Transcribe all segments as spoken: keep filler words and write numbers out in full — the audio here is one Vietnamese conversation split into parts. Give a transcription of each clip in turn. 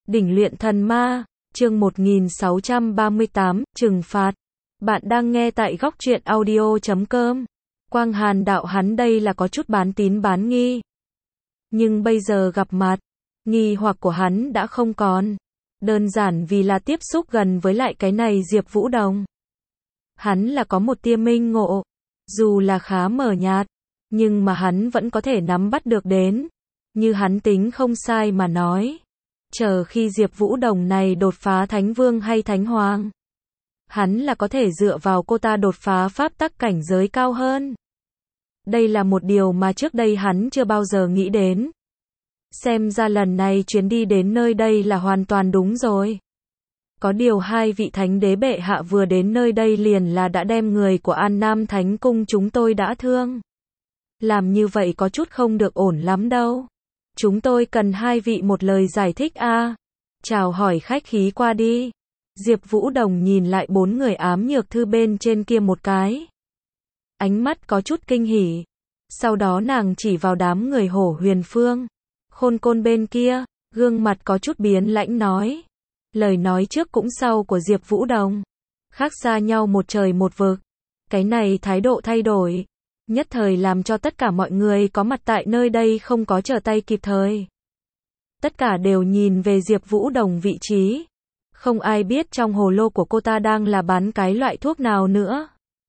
Đỉnh luyện thần ma, chương một nghìn sáu trăm ba mươi tám, trừng phạt. Bạn đang nghe tại góc truyện audio chấm com. Quang Hàn đạo hắn đây là có chút bán tín bán nghi. Nhưng bây giờ gặp mặt, nghi hoặc của hắn đã không còn. Đơn giản vì là tiếp xúc gần với lại cái này Diệp Vũ Đồng. Hắn là có một tia minh ngộ, dù là khá mờ nhạt, nhưng mà hắn vẫn có thể nắm bắt được đến. Như hắn tính không sai mà nói. Chờ khi Diệp Vũ Đồng này đột phá Thánh Vương hay Thánh Hoàng, hắn là có thể dựa vào cô ta đột phá pháp tắc cảnh giới cao hơn. Đây là một điều mà trước đây hắn chưa bao giờ nghĩ đến. Xem ra lần này chuyến đi đến nơi đây là hoàn toàn đúng rồi. Có điều hai vị thánh đế bệ hạ vừa đến nơi đây liền là đã đem người của An Nam Thánh Cung chúng tôi đã thương. Làm như vậy có chút không được ổn lắm đâu. Chúng tôi cần hai vị một lời giải thích a. À. Chào hỏi khách khí qua đi. Diệp Vũ Đồng nhìn lại bốn người ám nhược thư bên trên kia một cái. Ánh mắt có chút kinh hỉ. Sau đó nàng chỉ vào đám người Hổ Huyền Phương, Khôn Côn bên kia, gương mặt có chút biến lãnh nói. Lời nói trước cũng sau của Diệp Vũ Đồng khác xa nhau một trời một vực. Cái này thái độ thay đổi, nhất thời làm cho tất cả mọi người có mặt tại nơi đây không có trở tay kịp thời. Tất cả đều nhìn về Diệp Vũ Đồng vị trí. Không ai biết trong hồ lô của cô ta đang là bán cái loại thuốc nào nữa.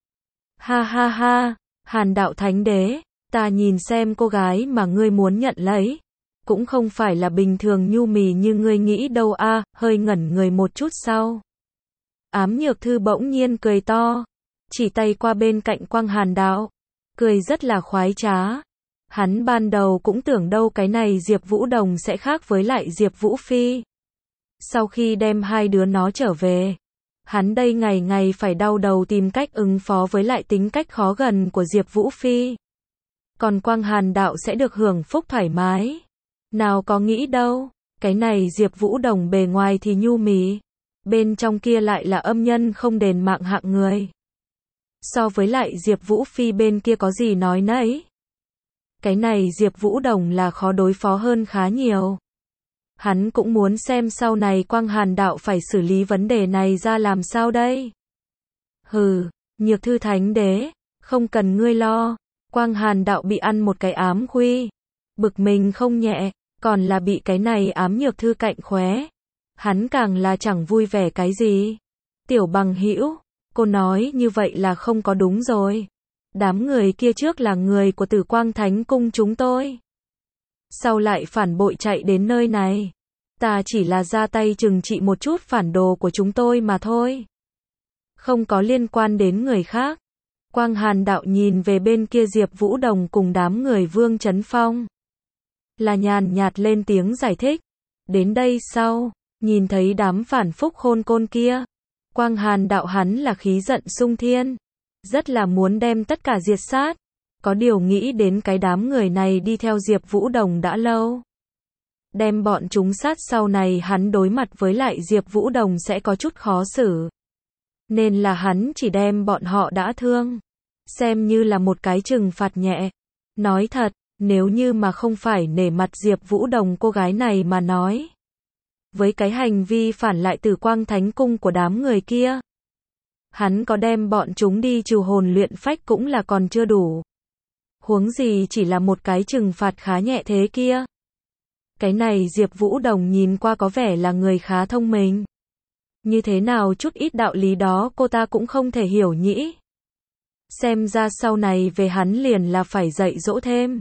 Ha ha ha, Hàn đạo thánh đế, ta nhìn xem cô gái mà ngươi muốn nhận lấy cũng không phải là bình thường nhu mì như ngươi nghĩ đâu a. À, hơi ngẩn người một chút sau. Ám nhược thư bỗng nhiên cười to, chỉ tay qua bên cạnh Quang Hàn đạo, cười rất là khoái trá. Hắn ban đầu cũng tưởng đâu cái này Diệp Vũ Đồng sẽ khác với lại Diệp Vũ Phi. Sau khi đem hai đứa nó trở về, hắn đây ngày ngày phải đau đầu tìm cách ứng phó với lại tính cách khó gần của Diệp Vũ Phi. Còn Quang Hàn đạo sẽ được hưởng phúc thoải mái. Nào có nghĩ đâu, cái này Diệp Vũ Đồng bề ngoài thì nhu mì, bên trong kia lại là âm nhân không đền mạng hạng người. So với lại Diệp Vũ Phi bên kia có gì nói nấy. Cái này Diệp Vũ Đồng là khó đối phó hơn khá nhiều. Hắn cũng muốn xem sau này Quang Hàn đạo phải xử lý vấn đề này ra làm sao đây. Hừ, nhược thư thánh đế, không cần ngươi lo. Quang Hàn đạo bị ăn một cái ám khuy, bực mình không nhẹ, còn là bị cái này ám nhược thư cạnh khóe. Hắn càng là chẳng vui vẻ cái gì. Tiểu bằng hữu, cô nói như vậy là không có đúng rồi. Đám người kia trước là người của Tử Quang Thánh Cung chúng tôi, sau lại phản bội chạy đến nơi này. Ta chỉ là ra tay trừng trị một chút phản đồ của chúng tôi mà thôi, không có liên quan đến người khác. Quang Hàn đạo nhìn về bên kia Diệp Vũ Đồng cùng đám người Vương Chấn Phong, là nhàn nhạt lên tiếng giải thích. Đến đây sau, nhìn thấy đám phản phúc Khôn Côn kia, Quang Hàn đạo hắn là khí giận sung thiên, rất là muốn đem tất cả diệt sát. Có điều nghĩ đến cái đám người này đi theo Diệp Vũ Đồng đã lâu, đem bọn chúng sát sau này hắn đối mặt với lại Diệp Vũ Đồng sẽ có chút khó xử. Nên là hắn chỉ đem bọn họ đã thương xem như là một cái trừng phạt nhẹ. Nói thật, nếu như mà không phải nể mặt Diệp Vũ Đồng cô gái này mà nói, với cái hành vi phản lại Tử Quang Thánh Cung của đám người kia, hắn có đem bọn chúng đi trừ hồn luyện phách cũng là còn chưa đủ. Huống gì chỉ là một cái trừng phạt khá nhẹ thế kia. Cái này Diệp Vũ Đồng nhìn qua có vẻ là người khá thông minh. Như thế nào chút ít đạo lý đó cô ta cũng không thể hiểu nhỉ. Xem ra sau này về hắn liền là phải dạy dỗ thêm.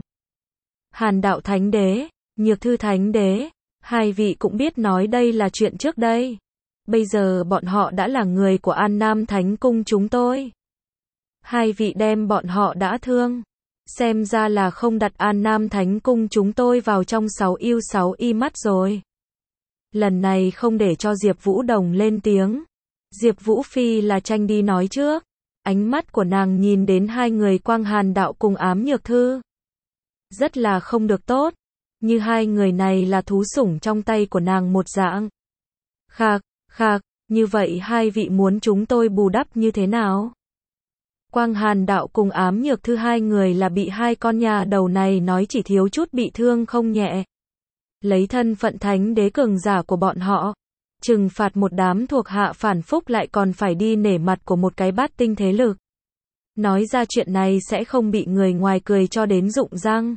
Hàn đạo thánh đế, nhược thư thánh đế, hai vị cũng biết nói đây là chuyện trước đây. Bây giờ bọn họ đã là người của An Nam Thánh Cung chúng tôi. Hai vị đem bọn họ đã thương, xem ra là không đặt An Nam Thánh Cung chúng tôi vào trong sáu yêu sáu y mắt rồi. Lần này không để cho Diệp Vũ Đồng lên tiếng. Diệp Vũ Phi là tranh đi nói trước. Ánh mắt của nàng nhìn đến hai người Quang Hàn đạo cùng ám nhược thư, rất là không được tốt. Như hai người này là thú sủng trong tay của nàng một dạng. Khạc, khạc, như vậy hai vị muốn chúng tôi bù đắp như thế nào? Quang Hàn đạo cùng ám nhược thư hai người là bị hai con nhà đầu này nói chỉ thiếu chút bị thương không nhẹ. lấy thân phận thánh đế cường giả của bọn họ, trừng phạt một đám thuộc hạ phản phúc lại còn phải đi nể mặt của một cái bát tinh thế lực. Nói ra chuyện này sẽ không bị người ngoài cười cho đến rụng răng.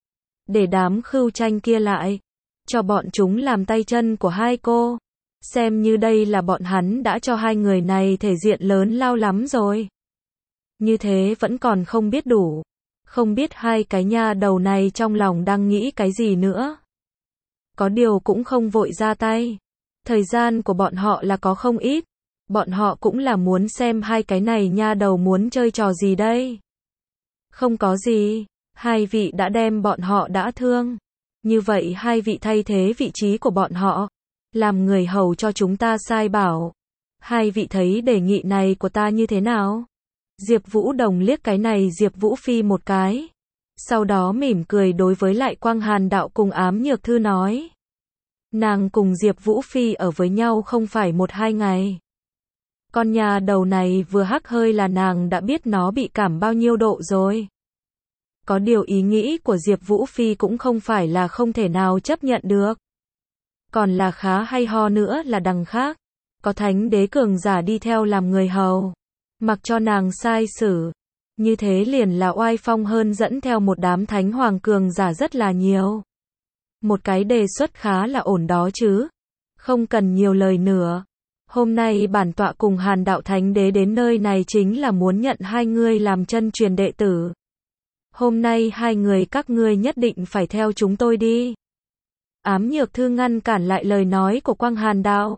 Để đám khưu tranh kia lại, cho bọn chúng làm tay chân của hai cô. Xem như đây là bọn hắn đã cho hai người này thể diện lớn lao lắm rồi. Như thế vẫn còn không biết đủ. Không biết hai cái nha đầu này trong lòng đang nghĩ cái gì nữa. Có điều cũng không vội ra tay. Thời gian của bọn họ là có không ít. Bọn họ cũng là muốn xem hai cái này nha đầu muốn chơi trò gì đây. Không có gì. Hai vị đã đem bọn họ đã thương. Như vậy hai vị thay thế vị trí của bọn họ. Làm người hầu cho chúng ta sai bảo. Hai vị thấy đề nghị này của ta như thế nào? Diệp Vũ Đồng liếc cái này Diệp Vũ Phi một cái. Sau đó mỉm cười đối với lại Quang Hàn Đạo cùng Ám Nhược Thư nói. Nàng cùng Diệp Vũ Phi ở với nhau không phải một hai ngày. Con nhà đầu này vừa hắc hơi là nàng đã biết nó bị cảm bao nhiêu độ rồi. Có điều ý nghĩ của Diệp Vũ Phi cũng không phải là không thể nào chấp nhận được. Còn là khá hay ho nữa là đằng khác. Có thánh đế cường giả đi theo làm người hầu. Mặc cho nàng sai xử. Như thế liền là oai phong hơn dẫn theo một đám thánh hoàng cường giả rất là nhiều. Một cái đề xuất khá là ổn đó chứ. Không cần nhiều lời nữa. Hôm nay bản tọa cùng Hàn Đạo Thánh Đế đến nơi này chính là muốn nhận hai ngươi làm chân truyền đệ tử. Hôm nay hai người các ngươi nhất định phải theo chúng tôi đi. Ám Nhược Thư ngăn cản lại lời nói của Quang Hàn Đạo.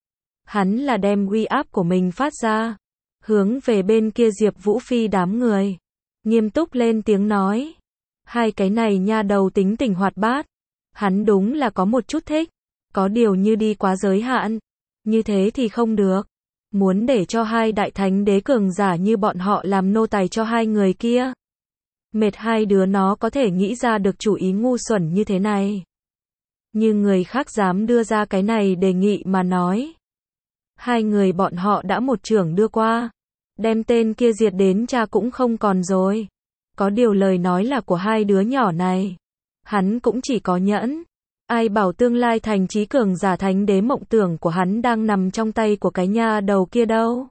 Hắn là đem uy áp của mình phát ra. Hướng về bên kia Diệp Vũ Phi đám người. Nghiêm túc lên tiếng nói. Hai cái này nha đầu tính tình hoạt bát. Hắn đúng là có một chút thích. Có điều như đi quá giới hạn. Như thế thì không được. Muốn để cho hai đại thánh đế cường giả như bọn họ làm nô tài cho hai người kia. Mệt hai đứa nó có thể nghĩ ra được chủ ý ngu xuẩn như thế này. Như người khác dám đưa ra cái này đề nghị mà nói. Hai người bọn họ đã một trưởng đưa qua. Đem tên kia diệt đến cha cũng không còn rồi. Có điều lời nói là của hai đứa nhỏ này. Hắn cũng chỉ có nhẫn. Ai bảo tương lai thành trí cường giả thánh đế mộng tưởng của hắn đang nằm trong tay của cái nha đầu kia đâu.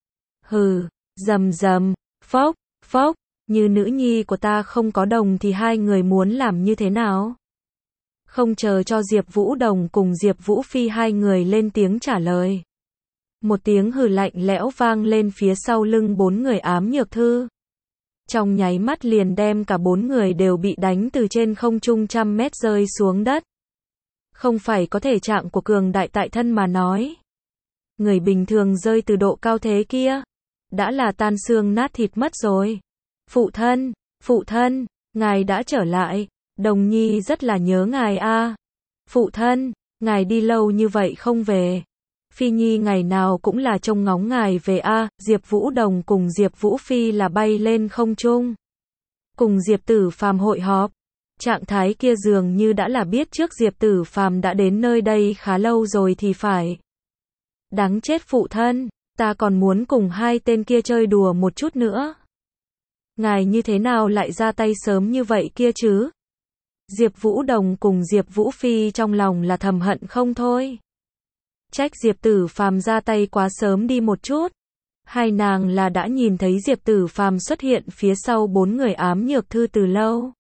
Hừ, rầm rầm, phốc, phốc, như nữ nhi của ta không có đồng thì hai người muốn làm như thế nào? Không chờ cho Diệp Vũ Đồng cùng Diệp Vũ Phi hai người lên tiếng trả lời. Một tiếng hừ lạnh lẽo vang lên phía sau lưng bốn người Ám Nhược Thư. Trong nháy mắt liền đem cả bốn người đều bị đánh từ trên không trung trăm mét rơi xuống đất. Không phải có thể trạng của cường đại tại thân mà nói. Người bình thường rơi từ độ cao thế kia. Đã là tan xương nát thịt mất rồi. Phụ thân, phụ thân, ngài đã trở lại. Đồng Nhi rất là nhớ ngài a. Phụ thân, ngài đi lâu như vậy không về. Phi Nhi ngày nào cũng là trông ngóng ngài về a. Diệp Vũ Đồng cùng Diệp Vũ Phi là bay lên không trung. Cùng Diệp Tử Phàm hội họp. Trạng thái kia dường như đã là biết trước Diệp Tử Phàm đã đến nơi đây khá lâu rồi thì phải. Đáng chết phụ thân, ta còn muốn cùng hai tên kia chơi đùa một chút nữa. Ngài như thế nào lại ra tay sớm như vậy kia chứ? Diệp Vũ Đồng cùng Diệp Vũ Phi trong lòng là thầm hận không thôi. Trách Diệp Tử Phàm ra tay quá sớm đi một chút. Hai nàng là đã nhìn thấy Diệp Tử Phàm xuất hiện phía sau bốn người Ám Nhược Thư từ lâu.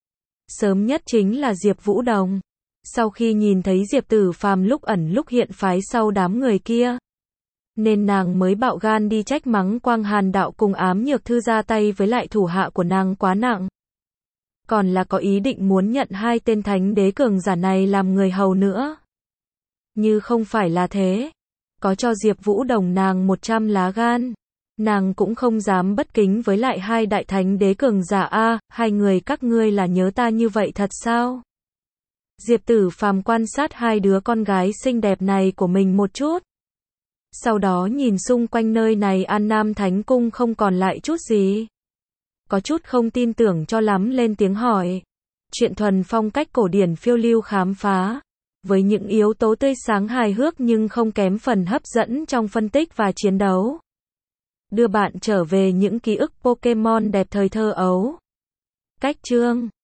Sớm nhất chính là Diệp Vũ Đồng. Sau khi nhìn thấy Diệp Tử Phàm lúc ẩn lúc hiện phái sau đám người kia, nên nàng mới bạo gan đi trách mắng Quang Hàn Đạo cùng Ám Nhược Thư ra tay với lại thủ hạ của nàng quá nặng. Còn là có ý định muốn nhận hai tên thánh đế cường giả này làm người hầu nữa. Như không phải là thế, có cho Diệp Vũ Đồng nàng một trăm lá gan, nàng cũng không dám bất kính với lại hai đại thánh đế cường giả a. Hai người các ngươi là nhớ ta như vậy thật sao? Diệp Tử Phàm quan sát hai đứa con gái xinh đẹp này của mình một chút. Sau đó nhìn xung quanh nơi này An Nam Thánh Cung không còn lại chút gì. Có chút không tin tưởng cho lắm lên tiếng hỏi. Chuyện thuần phong cách cổ điển phiêu lưu khám phá. Với những yếu tố tươi sáng hài hước nhưng không kém phần hấp dẫn trong phân tích và chiến đấu. Đưa bạn trở về những ký ức Pokemon đẹp thời thơ ấu. Cách chương